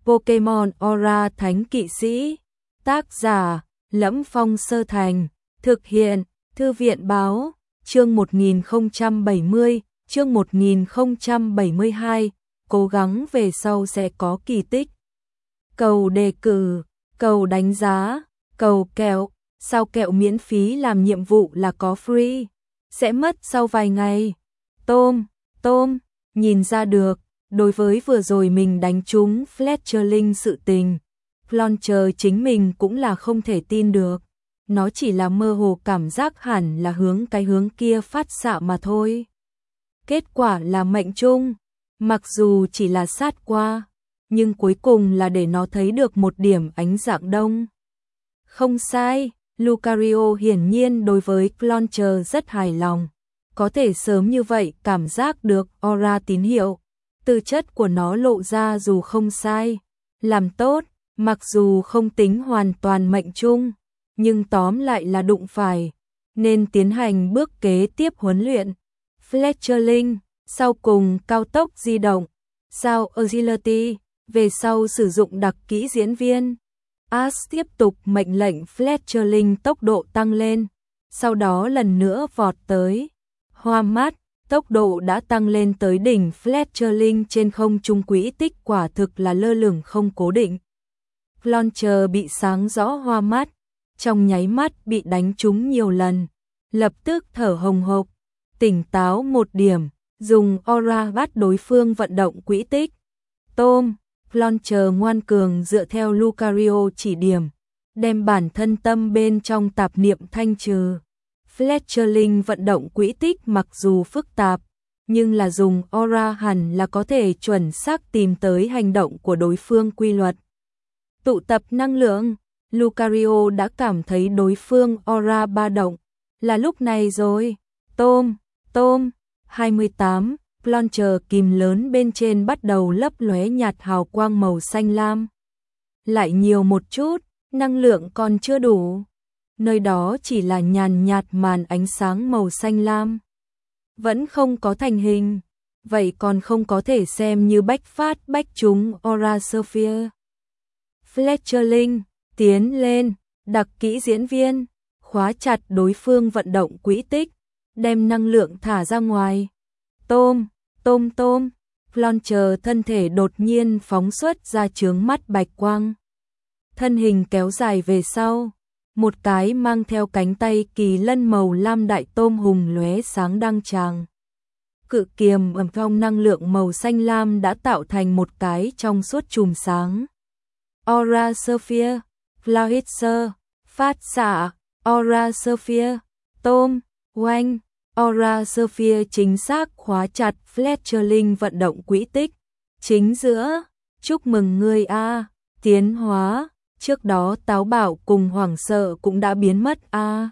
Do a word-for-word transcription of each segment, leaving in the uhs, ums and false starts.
Pokemon Aura Thánh Kỵ Sĩ. Tác giả: Lẫm Phong Sơ Thành. Thực hiện: Thư viện báo. Chương một nghìn không trăm bảy mươi, chương một nghìn không trăm bảy mươi hai, cố gắng về sau sẽ có kỳ tích. Cầu đề cử, cầu đánh giá, cầu kẹo, sao kẹo miễn phí làm nhiệm vụ là có free, sẽ mất sau vài ngày. Tôm, tôm, nhìn ra được, đối với vừa rồi mình đánh trúng Fletcherling sự tình, Flauncher chính mình cũng là không thể tin được. Nó chỉ là mơ hồ cảm giác hẳn là hướng cái hướng kia phát xạ mà thôi. Kết quả là mệnh trung, mặc dù chỉ là sát qua, nhưng cuối cùng là để nó thấy được một điểm ánh dạng đông. Không sai, Lucario hiển nhiên đối với Flauncher rất hài lòng. Có thể sớm như vậy cảm giác được aura tín hiệu. Tư chất của nó lộ ra dù không sai, làm tốt, mặc dù không tính hoàn toàn mệnh trung, nhưng tóm lại là đụng phải, nên tiến hành bước kế tiếp huấn luyện. Fletcherling, sau cùng cao tốc di động, sao Agility, về sau sử dụng đặc kỹ diễn viên. Ash tiếp tục mệnh lệnh Fletcherling tốc độ tăng lên, sau đó lần nữa vọt tới. Hoa mắt, tốc độ đã tăng lên tới đỉnh. Fletcherling trên không trung quỹ tích quả thực là lơ lửng không cố định. Flauncher bị sáng rõ hoa mắt, trong nháy mắt bị đánh trúng nhiều lần, lập tức thở hồng hộc, tỉnh táo một điểm, dùng aura bắt đối phương vận động quỹ tích. Tôm, Flauncher ngoan cường dựa theo Lucario chỉ điểm, đem bản thân tâm bên trong tạp niệm thanh trừ. Fletcherling vận động quỹ tích mặc dù phức tạp, nhưng là dùng aura hẳn là có thể chuẩn xác tìm tới hành động của đối phương quy luật. Tụ tập năng lượng, Lucario đã cảm thấy đối phương aura ba động, là lúc này rồi. Tôm, tôm, hai mươi tám, Flauncher kìm lớn bên trên bắt đầu lấp lóe nhạt hào quang màu xanh lam. Lại nhiều một chút, năng lượng còn chưa đủ. Nơi đó chỉ là nhàn nhạt màn ánh sáng màu xanh lam. Vẫn không có thành hình, vậy còn không có thể xem như bách phát bách trúng Aura Sphere. Fletcherling, tiến lên, đặc kỹ diễn viên, khóa chặt đối phương vận động quỹ tích, đem năng lượng thả ra ngoài. Tôm, tôm tôm, Flauncher thân thể đột nhiên phóng xuất ra chướng mắt bạch quang. Thân hình kéo dài về sau, một cái mang theo cánh tay kỳ lân màu lam đại tôm hùng lóe sáng đăng tràng. Cự kiềm ẩm trong năng lượng màu xanh lam đã tạo thành một cái trong suốt chùm sáng. Aura Sphere, Flauncher, phát xạ, Aura Sphere, tôm, oanh, Aura Sphere chính xác khóa chặt Fletcherling vận động quỹ tích. Chính giữa, chúc mừng ngươi a, tiến hóa, trước đó táo bạo cùng hoảng sợ cũng đã biến mất a.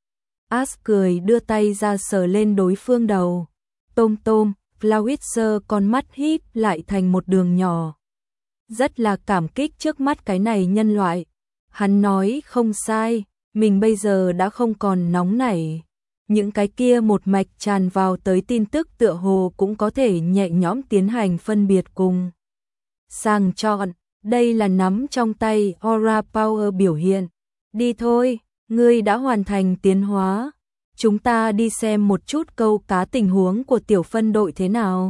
Ash cười đưa tay ra sờ lên đối phương đầu. Tôm tôm, Flauncher con mắt híp lại thành một đường nhỏ. Rất là cảm kích trước mắt cái này nhân loại. Hắn nói không sai, mình bây giờ đã không còn nóng nảy. Những cái kia một mạch tràn vào tới tin tức tựa hồ cũng có thể nhẹ nhõm tiến hành phân biệt cùng. Sang chọn, đây là nắm trong tay Aura Power biểu hiện. Đi thôi, ngươi đã hoàn thành tiến hóa. Chúng ta đi xem một chút câu cá tình huống của tiểu phân đội thế nào.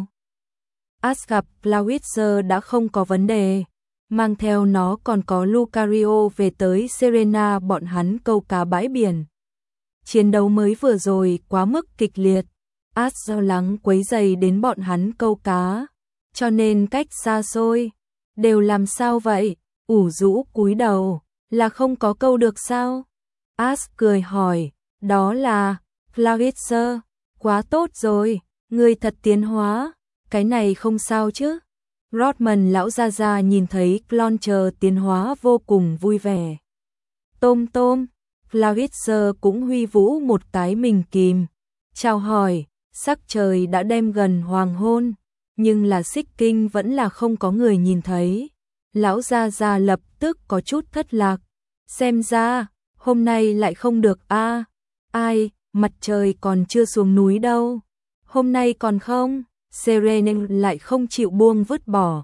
Ash gặp Flauncher đã không có vấn đề, mang theo nó còn có Lucario về tới Serena bọn hắn câu cá bãi biển. Chiến đấu mới vừa rồi quá mức kịch liệt, Ash lo lắng quấy rầy đến bọn hắn câu cá, cho nên cách xa xôi. Đều làm sao vậy? Ủ rũ cúi đầu, là không có câu được sao? Ash cười hỏi, đó là Flauncher, quá tốt rồi, ngươi thật tiến hóa, cái này không sao chứ? Rodman lão gia gia nhìn thấy Flauncher tiến hóa vô cùng vui vẻ. Tôm tôm, Flauncher cũng huy vũ một cái mình kìm, chào hỏi, sắc trời đã đem gần hoàng hôn, nhưng là xích kinh vẫn là không có người nhìn thấy. Lão gia gia lập tức có chút thất lạc, xem ra, hôm nay lại không được a. Ai, mặt trời còn chưa xuống núi đâu. Hôm nay còn không, Serena lại không chịu buông vứt bỏ.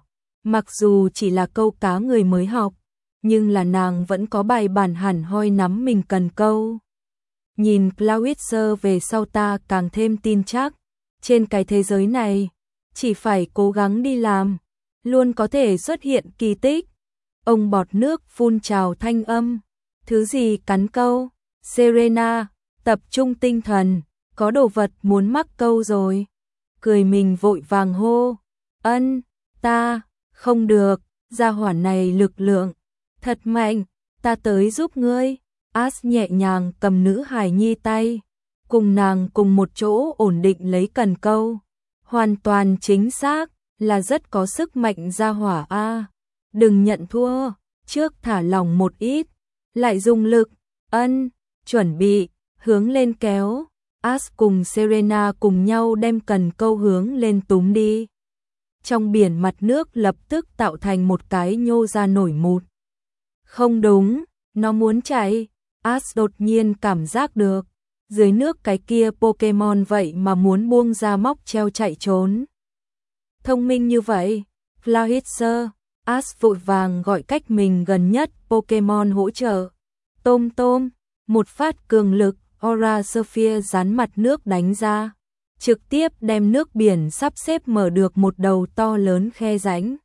Mặc dù chỉ là câu cá người mới học, nhưng là nàng vẫn có bài bản hẳn hoi nắm mình cần câu. Nhìn Clawitzer về sau ta càng thêm tin chắc, trên cái thế giới này, chỉ phải cố gắng đi làm, luôn có thể xuất hiện kỳ tích. Ông bọt nước phun trào thanh âm, thứ gì cắn câu? Serena, tập trung tinh thần, có đồ vật muốn mắc câu rồi. Cười mình vội vàng hô, ân, ta, không được, gia hỏa này lực lượng, thật mạnh, ta tới giúp ngươi. As nhẹ nhàng cầm nữ hài nhi tay, cùng nàng cùng một chỗ ổn định lấy cần câu. Hoàn toàn chính xác, là rất có sức mạnh gia hỏa a. Đừng nhận thua, trước thả lỏng một ít, lại dùng lực, ân, chuẩn bị, hướng lên kéo. As cùng Serena cùng nhau đem cần câu hướng lên túm đi. Trong biển mặt nước lập tức tạo thành một cái nhô ra nổi mụt. Không đúng, nó muốn chạy. As đột nhiên cảm giác được, dưới nước cái kia Pokemon vậy mà muốn buông ra móc treo chạy trốn. Thông minh như vậy, Clawitzer, As vội vàng gọi cách mình gần nhất Pokemon hỗ trợ. Tôm tôm, một phát cường lực, Aura Sphere dán mặt nước đánh ra, trực tiếp đem nước biển sắp xếp mở được một đầu to lớn khe rãnh.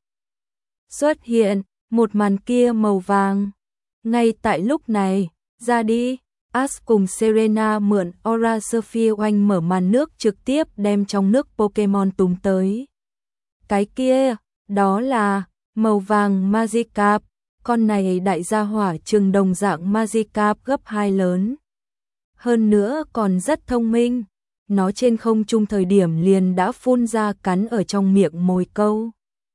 Xuất hiện, một màn kia màu vàng. Ngay tại lúc này, ra đi, As cùng Serena mượn Aura Sphere oanh mở màn nước trực tiếp đem trong nước Pokemon túm tới. Cái kia, đó là màu vàng Magikarp, con này đại gia hỏa trừng đồng dạng Magikarp gấp hai lớn. Hơn nữa còn rất thông minh, nó trên không trung thời điểm liền đã phun ra cắn ở trong miệng mồi câu.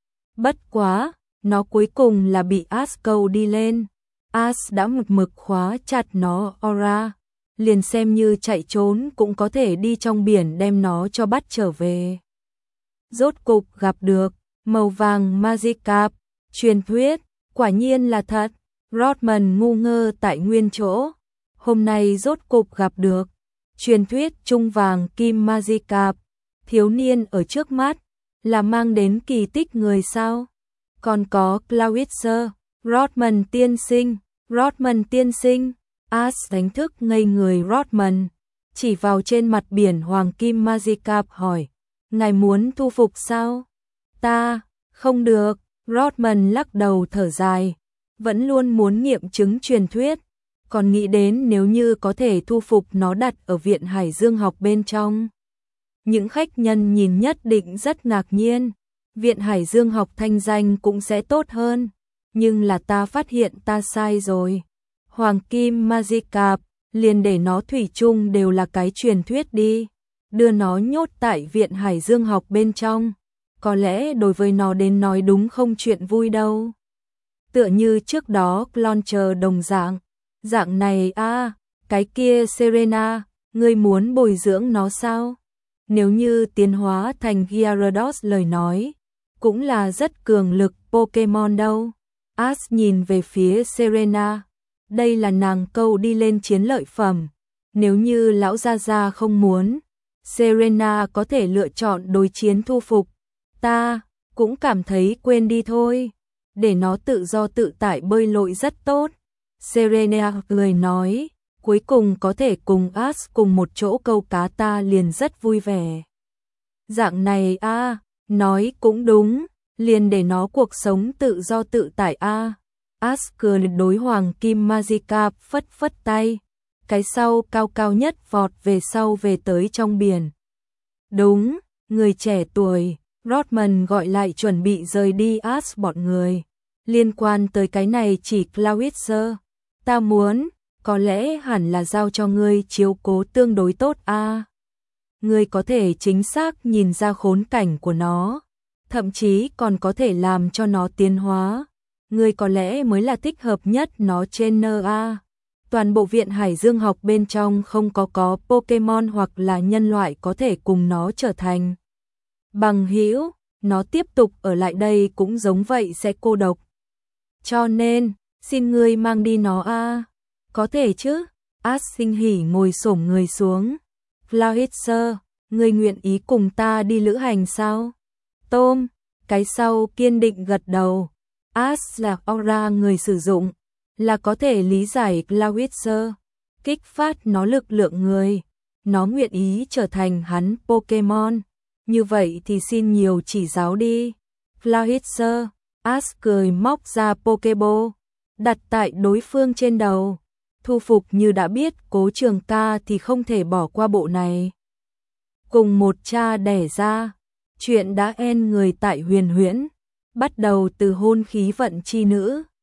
Bất quá, nó cuối cùng là bị As câu đi lên. As đã một mực khóa chặt nó Aura, liền xem như chạy trốn cũng có thể đi trong biển đem nó cho bắt trở về. Rốt cục gặp được, màu vàng Magikarp, truyền thuyết, quả nhiên là thật. Rodman ngu ngơ tại nguyên chỗ, hôm nay rốt cục gặp được. Truyền thuyết trung vàng kim Magikarp, thiếu niên ở trước mắt, là mang đến kỳ tích người sao? Còn có Clawitzer, Rodman tiên sinh, Rodman tiên sinh, As đánh thức ngây người Rodman, chỉ vào trên mặt biển hoàng kim Magikarp hỏi, ngài muốn thu phục sao? Ta, không được, Rodman lắc đầu thở dài, vẫn luôn muốn nghiệm chứng truyền thuyết, còn nghĩ đến nếu như có thể thu phục nó đặt ở viện Hải Dương học bên trong. Những khách nhân nhìn nhất định rất ngạc nhiên, viện Hải Dương học thanh danh cũng sẽ tốt hơn, nhưng là ta phát hiện ta sai rồi. Hoàng kim Magikarp, liền để nó thủy chung đều là cái truyền thuyết đi, đưa nó nhốt tại viện Hải Dương học bên trong, có lẽ đối với nó đến nói đúng không chuyện vui đâu. Tựa như trước đó Launcher đồng dạng, dạng này a, à, cái kia Serena, ngươi muốn bồi dưỡng nó sao? Nếu như tiến hóa thành Gyarados lời nói, cũng là rất cường lực Pokemon đâu. As nhìn về phía Serena, đây là nàng câu đi lên chiến lợi phẩm, nếu như lão gia gia không muốn, Serena có thể lựa chọn đối chiến thu phục. Ta cũng cảm thấy quên đi thôi, để nó tự do tự tại bơi lội rất tốt. Serena cười nói, cuối cùng có thể cùng As cùng một chỗ câu cá ta liền rất vui vẻ. Dạng này a, à, nói cũng đúng, liền để nó cuộc sống tự do tự tại a. À. As cười đối hoàng kim Magikarp phất phất tay, cái sau cao cao nhất vọt về sau về tới trong biển. Đúng, người trẻ tuổi, Rodman gọi lại chuẩn bị rời đi As bọn người. Liên quan tới cái này chỉ Clawitzer, ta muốn, có lẽ hẳn là giao cho ngươi chiếu cố tương đối tốt a. À. Ngươi có thể chính xác nhìn ra khốn cảnh của nó, thậm chí còn có thể làm cho nó tiến hóa. Ngươi có lẽ mới là thích hợp nhất nó trên en a. Toàn bộ viện Hải Dương học bên trong không có có Pokemon hoặc là nhân loại có thể cùng nó trở thành bằng hữu, nó tiếp tục ở lại đây cũng giống vậy sẽ cô độc. Cho nên, xin ngươi mang đi nó a. À. Có thể chứ? As sinh hỉ ngồi xổm người xuống. Clawitzer, ngươi nguyện ý cùng ta đi lữ hành sao? Tôm, Cái sau kiên định gật đầu. As là aura người sử dụng, là có thể lý giải Clawitzer, kích phát nó lực lượng người. Nó nguyện ý trở thành hắn Pokemon. Như vậy thì xin nhiều chỉ giáo đi. Clawitzer, As cười móc ra Pokeball, đặt tại đối phương trên đầu. Thu Phục như đã biết Cố Trường Ca thì không thể bỏ qua bộ này. Cùng một cha đẻ ra, chuyện đã end người tại Huyền Huyễn, bắt đầu từ hôn khí vận chi nữ.